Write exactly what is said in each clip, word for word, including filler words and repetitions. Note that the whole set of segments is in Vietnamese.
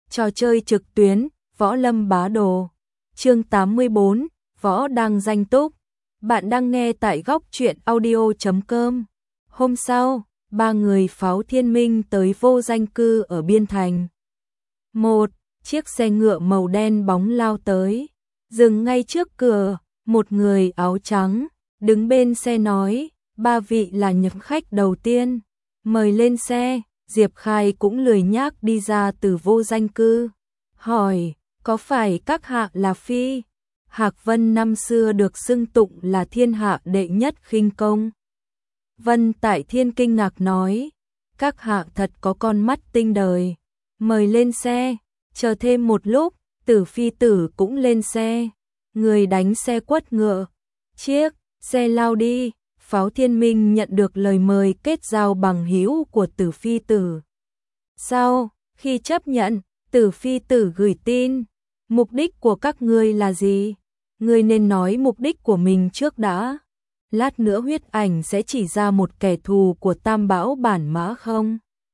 Trò chơi trực tuyến, Võ Lâm Bá Đồ. Chương tám mươi bốn, Võ Đang Danh Túc. Bạn đang nghe tại góc truyện audio chấm com. Hôm sau, ba người pháo thiên minh tới vô danh cư ở Biên Thành. Một chiếc xe ngựa màu đen bóng lao tới, dừng ngay trước cửa, một người áo trắng, đứng bên xe nói, ba vị là nhập khách đầu tiên, mời lên xe. Diệp Khai cũng lười nhác đi ra từ vô danh cư, hỏi, có phải các hạ là phi? Hạc Vân năm xưa được xưng tụng là thiên hạ đệ nhất khinh công. Vân Tại Thiên kinh ngạc nói, các hạ thật có con mắt tinh đời, mời lên xe. Chờ thêm một lúc, Tử Phi tử cũng lên xe, người đánh xe quất ngựa, chiếc xe lao đi. Pháo Thiên Minh nhận được lời mời kết giao bằng hữu của Tử Phi tử. Sau khi chấp nhận, Tử Phi tử gửi tin, mục đích của các ngươi là gì? Ngươi nên nói mục đích của mình trước đã. Lát nữa huyết ảnh sẽ chỉ ra một kẻ thù của Tam Bảo bản mã không?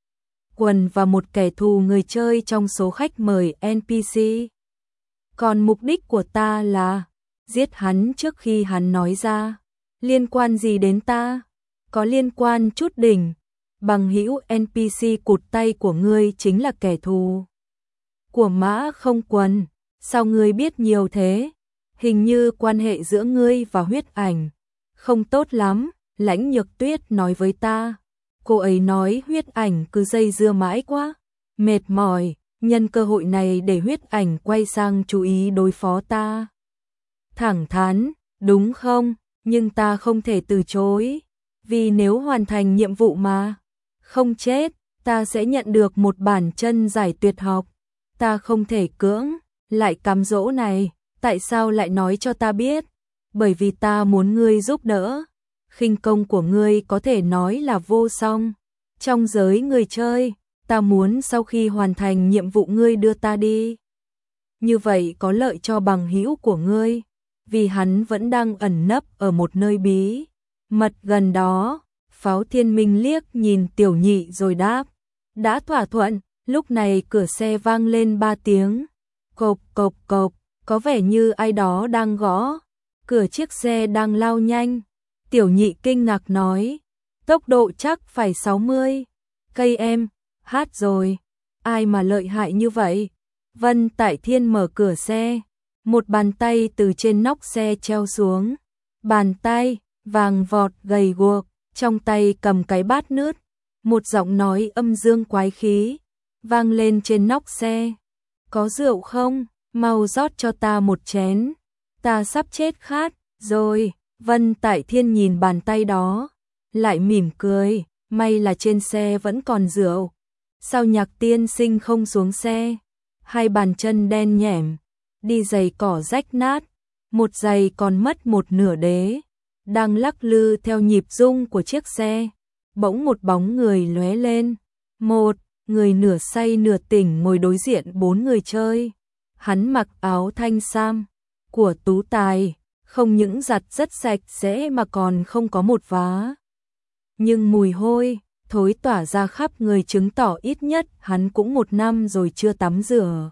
Quần và một kẻ thù người chơi trong số khách mời en pê xê. Còn mục đích của ta là giết hắn trước khi hắn nói ra. Liên quan gì đến ta? Có liên quan chút đỉnh. Bằng hữu en pê xê cụt tay của ngươi chính là kẻ thù của Mã Không Quần. Sao ngươi biết nhiều thế? Hình như quan hệ giữa ngươi và huyết ảnh không tốt lắm, Lãnh Nhược Tuyết nói với ta. Cô ấy nói huyết ảnh cứ dây dưa mãi quá, mệt mỏi, nhân cơ hội này để huyết ảnh quay sang chú ý đối phó ta. Thẳng thắn, đúng không? Nhưng ta không thể từ chối, vì nếu hoàn thành nhiệm vụ mà không chết, ta sẽ nhận được một bản chân giải tuyệt học. Ta không thể cưỡng lại cám dỗ này. Tại sao lại nói cho ta biết? Bởi vì ta muốn ngươi giúp đỡ. Khinh công của ngươi có thể nói là vô song. Trong giới người chơi, ta muốn sau khi hoàn thành nhiệm vụ ngươi đưa ta đi. Như vậy có lợi cho bằng hữu của ngươi, vì hắn vẫn đang ẩn nấp ở một nơi bí mật gần đó. Pháo Thiên Minh liếc nhìn Tiểu Nhị rồi đáp, đã thỏa thuận. Lúc này cửa xe vang lên ba tiếng, cộp cộp cộp, có vẻ như ai đó đang gõ cửa chiếc xe đang lao nhanh. Tiểu Nhị kinh ngạc nói, tốc độ chắc phải sáu mươi cây em, hát rồi, ai mà lợi hại như vậy? Vân Tại Thiên mở cửa xe, một bàn tay từ trên nóc xe treo xuống, bàn tay vàng vọt gầy guộc, trong tay cầm cái bát nước. Một giọng nói âm dương quái khí vang lên trên nóc xe, có rượu không? Mau rót cho ta một chén, ta sắp chết khát rồi. Vân Tại Thiên nhìn bàn tay đó, lại mỉm cười, may là trên xe vẫn còn rượu. Sao Nhạc tiên sinh không xuống xe? Hai bàn chân đen nhẻm, đi giày cỏ rách nát, một giày còn mất một nửa đế, đang lắc lư theo nhịp rung của chiếc xe. Bỗng một bóng người lóe lên, một người nửa say nửa tỉnh ngồi đối diện bốn người chơi. Hắn mặc áo thanh sam của tú tài, không những giặt rất sạch sẽ mà còn không có một vá. Nhưng mùi hôi thối tỏa ra khắp người chứng tỏ ít nhất hắn cũng một năm rồi chưa tắm rửa.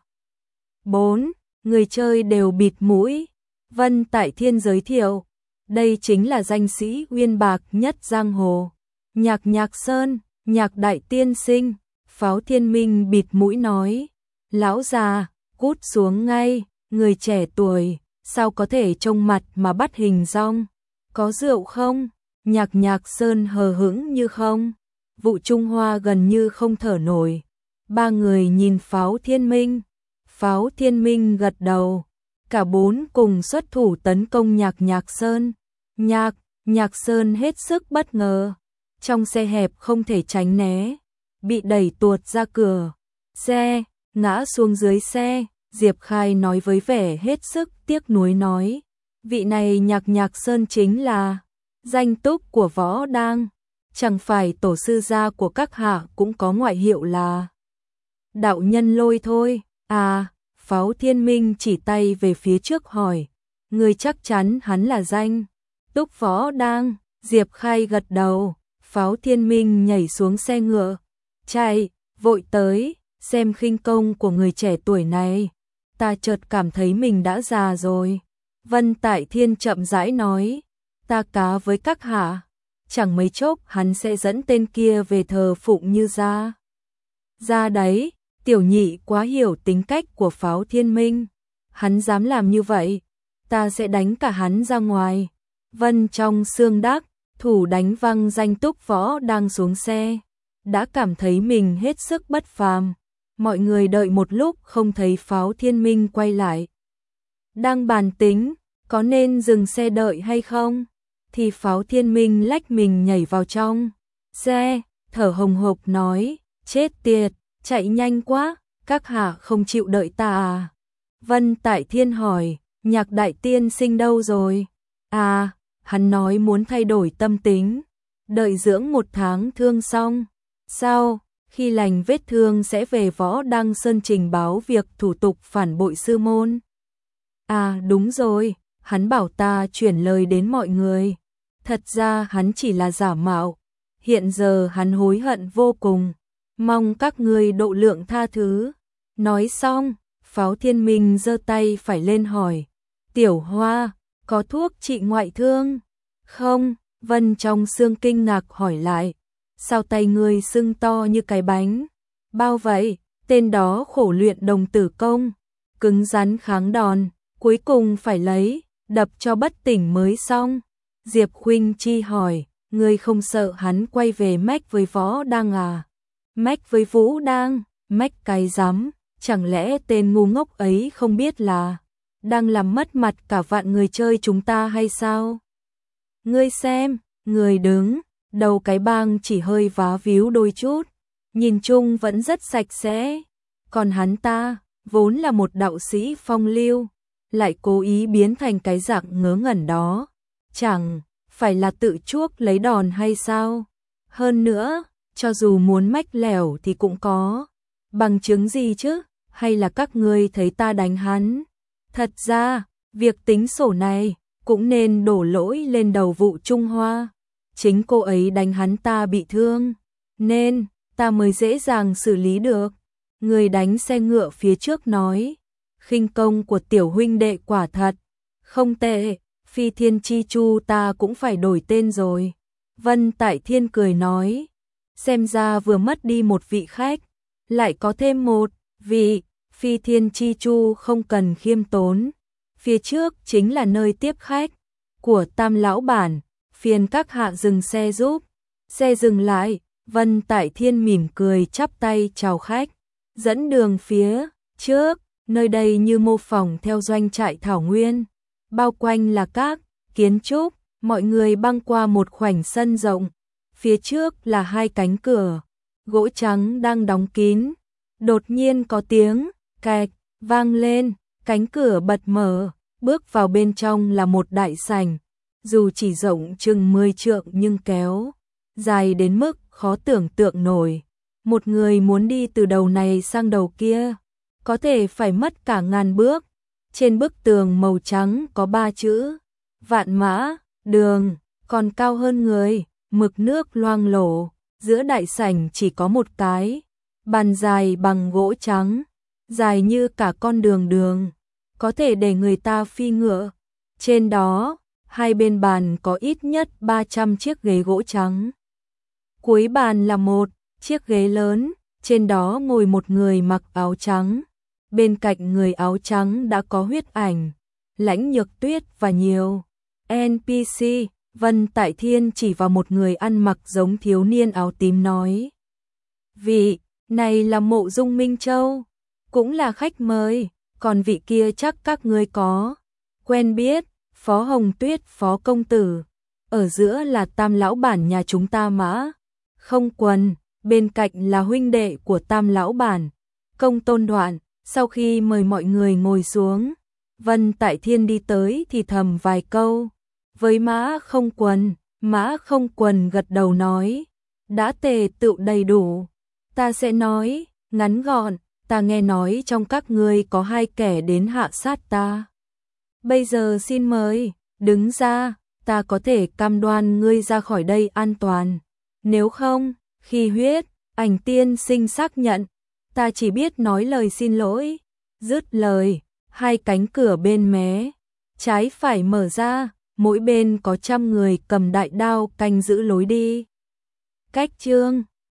Bốn người chơi đều bịt mũi. Vân Tại Thiên giới thiệu, đây chính là danh sĩ uyên bạc nhất giang hồ, Nhạc Nhạc Sơn, Nhạc đại tiên sinh. Pháo Thiên Minh bịt mũi nói, lão già, cút xuống ngay, người trẻ tuổi, sao có thể trông mặt mà bắt hình dong? Có rượu không? Nhạc Nhạc Sơn hờ hững như không. Vụ Trung Hoa gần như không thở nổi. Ba người nhìn Pháo Thiên Minh. Pháo Thiên Minh gật đầu. Cả bốn cùng xuất thủ tấn công Nhạc Nhạc Sơn. Nhạc, Nhạc Sơn hết sức bất ngờ. Trong xe hẹp không thể tránh né, bị đẩy tuột ra cửa xe, ngã xuống dưới xe. Diệp Khai nói với vẻ hết sức tiếc nuối nói, vị này Nhạc Nhạc Sơn chính là danh túc của Võ Đang, chẳng phải tổ sư gia của các hạ cũng có ngoại hiệu là đạo nhân lôi thôi? À, Pháo Thiên Minh chỉ tay về phía trước hỏi, người chắc chắn hắn là danh túc Võ Đang? Diệp Khai gật đầu. Pháo Thiên Minh nhảy xuống xe ngựa, chạy vội tới, xem khinh công của người trẻ tuổi này, ta chợt cảm thấy mình đã già rồi. Vân Tại Thiên chậm rãi nói, ta cá với các hạ, chẳng mấy chốc hắn sẽ dẫn tên kia về thờ phụng Như gia. Ra đấy, tiểu nhị quá hiểu tính cách của Pháo Thiên Minh, hắn dám làm như vậy, ta sẽ đánh cả hắn ra ngoài. Vân trong xương đắc, thủ đánh văng danh Túc Võ đang xuống xe, đã cảm thấy mình hết sức bất phàm. Mọi người đợi một lúc không thấy Pháo Thiên Minh quay lại. Đang bàn tính, có nên dừng xe đợi hay không? Thì Pháo Thiên Minh lách mình nhảy vào trong xe, thở hồng hộc nói, chết tiệt, chạy nhanh quá, các hạ không chịu đợi ta à? Vân Tại Thiên hỏi, Nhạc đại tiên sinh đâu rồi? À, hắn nói muốn thay đổi tâm tính, đợi dưỡng một tháng thương xong. Sau, khi lành vết thương sẽ về Võ Đăng Sơn trình báo việc thủ tục phản bội sư môn. À đúng rồi, hắn bảo ta chuyển lời đến mọi người. Thật ra hắn chỉ là giả mạo, hiện giờ hắn hối hận vô cùng, mong các ngươi độ lượng tha thứ. Nói xong, Pháo Thiên Minh giơ tay phải lên hỏi, Tiểu Hoa, có thuốc trị ngoại thương? Không, Vân trong xương kinh ngạc hỏi lại, sao tay ngươi sưng to như cái bánh? Bao vậy? Tên đó khổ luyện đồng tử công, cứng rắn kháng đòn, cuối cùng phải lấy, đập cho bất tỉnh mới xong. Diệp Khuynh Chi hỏi, ngươi không sợ hắn quay về mách với Võ Đăng à? Mách với Vũ Đăng? Mách cái rắm, chẳng lẽ tên ngu ngốc ấy không biết là đang làm mất mặt cả vạn người chơi chúng ta hay sao? Ngươi xem, người đứng, đầu cái bang chỉ hơi vá víu đôi chút, nhìn chung vẫn rất sạch sẽ. Còn hắn ta, vốn là một đạo sĩ phong lưu, lại cố ý biến thành cái dạng ngớ ngẩn đó. Chẳng phải là tự chuốc lấy đòn hay sao? Hơn nữa, cho dù muốn mách lẻo thì cũng có bằng chứng gì chứ? Hay là các ngươi thấy ta đánh hắn? Thật ra, việc tính sổ này cũng nên đổ lỗi lên đầu Vụ Trung Hoa. Chính cô ấy đánh hắn ta bị thương, nên ta mới dễ dàng xử lý được. Người đánh xe ngựa phía trước nói, khinh công của tiểu huynh đệ quả thật không tệ, Phi Thiên Chi Chu ta cũng phải đổi tên rồi. Vân Tại Thiên cười nói, xem ra vừa mất đi một vị khách, lại có thêm một vị. Phi Thiên Chi Chu không cần khiêm tốn, phía trước chính là nơi tiếp khách của Tam lão bản, phiền các hạ dừng xe giúp. Xe dừng lại, Vân Tại Thiên mỉm cười chắp tay chào khách, dẫn đường phía trước. Nơi đây như mô phỏng theo doanh trại thảo nguyên, bao quanh là các kiến trúc. Mọi người băng qua một khoảnh sân rộng, phía trước là hai cánh cửa gỗ trắng đang đóng kín. Đột nhiên có tiếng cạch vang lên, cánh cửa bật mở, bước vào bên trong là một đại sảnh, dù chỉ rộng chừng mười trượng nhưng kéo dài đến mức khó tưởng tượng nổi. Một người muốn đi từ đầu này sang đầu kia, có thể phải mất cả ngàn bước. Trên bức tường màu trắng có ba chữ Vạn Mã Đường, còn cao hơn người, mực nước loang lổ. Giữa đại sảnh chỉ có một cái bàn dài bằng gỗ trắng, dài như cả con đường đường, có thể để người ta phi ngựa. Trên đó, hai bên bàn có ít nhất ba trăm chiếc ghế gỗ trắng. Cuối bàn là một chiếc ghế lớn, trên đó ngồi một người mặc áo trắng. Bên cạnh người áo trắng đã có huyết ảnh, Lãnh Nhược Tuyết và nhiều en pê xê. Vân Tại Thiên chỉ vào một người ăn mặc giống thiếu niên áo tím nói, vị này là Mộ Dung Minh Châu, cũng là khách mời, còn vị kia chắc các ngươi có quen biết, Phó Hồng Tuyết Phó công tử, ở giữa là Tam lão bản nhà chúng ta Mã Không Quần, bên cạnh là huynh đệ của Tam lão bản, Công Tôn Đoạn. Sau khi mời mọi người ngồi xuống, Vân Tại Thiên đi tới thì thầm vài câu với Mã Không Quần. Mã Không Quần gật đầu nói, đã tề tựu đầy đủ, ta sẽ nói ngắn gọn. Ta nghe nói trong các ngươi có hai kẻ đến hạ sát ta, bây giờ xin mời đứng ra, ta có thể cam đoan ngươi ra khỏi đây an toàn. Nếu không, khi huyết ảnh tiên sinh xác nhận ta chỉ biết nói lời xin lỗi. Dứt lời, hai cánh cửa bên mé trái phải mở ra, mỗi bên có trăm người cầm đại đao canh giữ lối đi. Cách chương